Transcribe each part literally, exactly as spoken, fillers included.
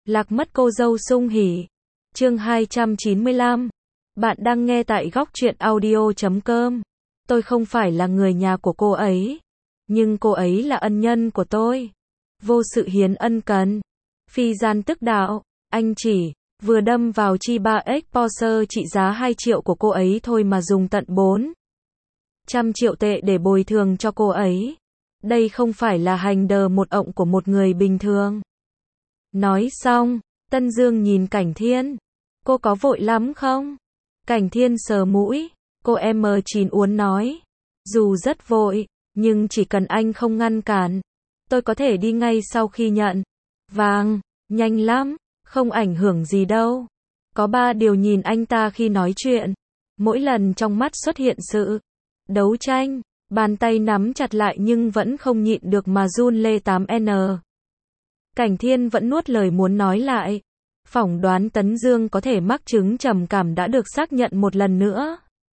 Lạc mất cô dâu sung hỉ. Chương hai trăm chín mươi lăm. Bạn đang nghe tại góc truyện audio chấm com. Tôi không phải là người nhà của cô ấy, nhưng cô ấy là ân nhân của tôi. Vô sự hiến ân cần. Phi gian tức đạo, anh chỉ vừa đâm vào chi ba x Porsche trị giá hai triệu của cô ấy thôi mà dùng tận bốn trăm triệu tệ để bồi thường cho cô ấy. Đây không phải là hành đờ một ộng của một người bình thường. Nói xong, Tân Dương nhìn Cảnh Thiên. Cô có vội lắm không? Cảnh Thiên sờ mũi. Cô em chín uốn nói. Dù rất vội, nhưng chỉ cần anh không ngăn cản, tôi có thể đi ngay sau khi nhận. Vàng, nhanh lắm, không ảnh hưởng gì đâu. Có ba điều nhìn anh ta khi nói chuyện. Mỗi lần trong mắt xuất hiện sự đấu tranh, bàn tay nắm chặt lại nhưng vẫn không nhịn được mà run lê tám N. Cảnh Thiên vẫn nuốt lời muốn nói lại. Phỏng đoán Tấn Dương có thể mắc chứng trầm cảm đã được xác nhận một lần nữa.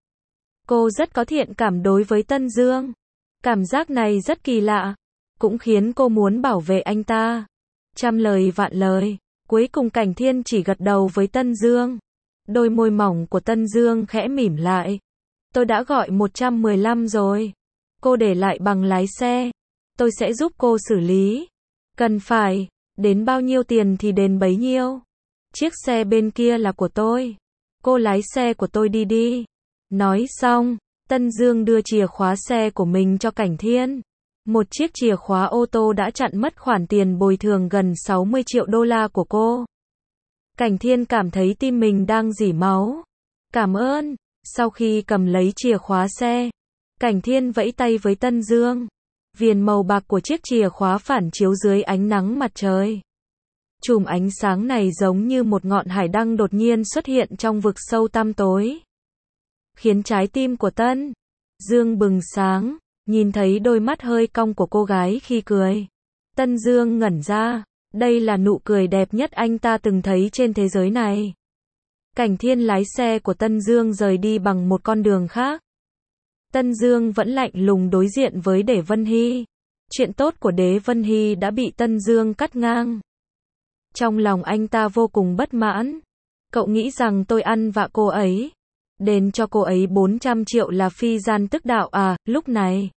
Cô rất có thiện cảm đối với Tân Dương. Cảm giác này rất kỳ lạ, cũng khiến cô muốn bảo vệ anh ta. Trăm lời vạn lời, cuối cùng Cảnh Thiên chỉ gật đầu với Tân Dương. Đôi môi mỏng của Tân Dương khẽ mỉm lại. Tôi đã gọi một trăm mười lăm rồi. Cô để lại bằng lái xe. Tôi sẽ giúp cô xử lý. Cần phải, đến bao nhiêu tiền thì đền bấy nhiêu. Chiếc xe bên kia là của tôi. Cô lái xe của tôi đi đi. Nói xong, Tân Dương đưa chìa khóa xe của mình cho Cảnh Thiên. Một chiếc chìa khóa ô tô đã chặn mất khoản tiền bồi thường gần sáu mươi triệu đô la của cô. Cảnh Thiên cảm thấy tim mình đang rỉ máu. Cảm ơn. Sau khi cầm lấy chìa khóa xe, Cảnh Thiên vẫy tay với Tân Dương. Viền màu bạc của chiếc chìa khóa phản chiếu dưới ánh nắng mặt trời. Chùm ánh sáng này giống như một ngọn hải đăng đột nhiên xuất hiện trong vực sâu tăm tối, khiến trái tim của Tân Dương bừng sáng, nhìn thấy đôi mắt hơi cong của cô gái khi cười. Tân Dương ngẩn ra, đây là nụ cười đẹp nhất anh ta từng thấy trên thế giới này. Cảnh Thiên lái xe của Tân Dương rời đi bằng một con đường khác. Tân Dương vẫn lạnh lùng đối diện với Đế Vân Hy. Chuyện tốt của Đế Vân Hy đã bị Tân Dương cắt ngang. Trong lòng anh ta vô cùng bất mãn. Cậu nghĩ rằng tôi ăn vạ cô ấy, đền cho cô ấy bốn trăm triệu là phi gian tức đạo à? Lúc này,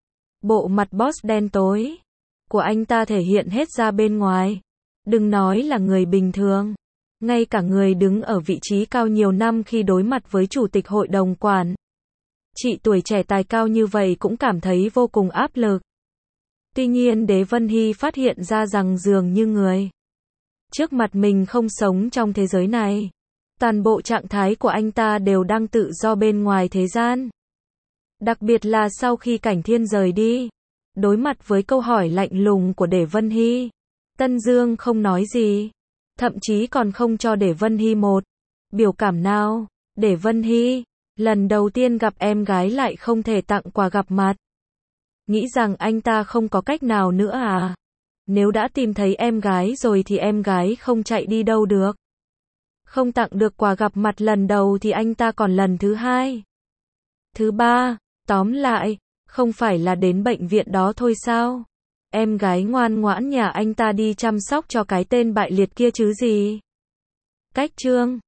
bộ mặt boss đen tối của anh ta thể hiện hết ra bên ngoài. Đừng nói là người bình thường, ngay cả người đứng ở vị trí cao nhiều năm khi đối mặt với chủ tịch hội đồng quản trị tuổi trẻ tài cao như vậy cũng cảm thấy vô cùng áp lực. Tuy nhiên Đế Vân Hy phát hiện ra rằng dường như người trước mặt mình không sống trong thế giới này. Toàn bộ trạng thái của anh ta đều đang tự do bên ngoài thế gian. Đặc biệt là sau khi Cảnh Thiên rời đi, đối mặt với câu hỏi lạnh lùng của Đế Vân Hy, Tân Dương không nói gì, thậm chí còn không cho Đế Vân Hy một biểu cảm nào. Đế Vân Hy, lần đầu tiên gặp em gái lại không thể tặng quà gặp mặt. Nghĩ rằng anh ta không có cách nào nữa à? Nếu đã tìm thấy em gái rồi thì em gái không chạy đi đâu được. Không tặng được quà gặp mặt lần đầu thì anh ta còn lần thứ hai, thứ ba. Tóm lại, không phải là đến bệnh viện đó thôi sao? Em gái ngoan ngoãn nhà anh ta đi chăm sóc cho cái tên bại liệt kia chứ gì. Cách chương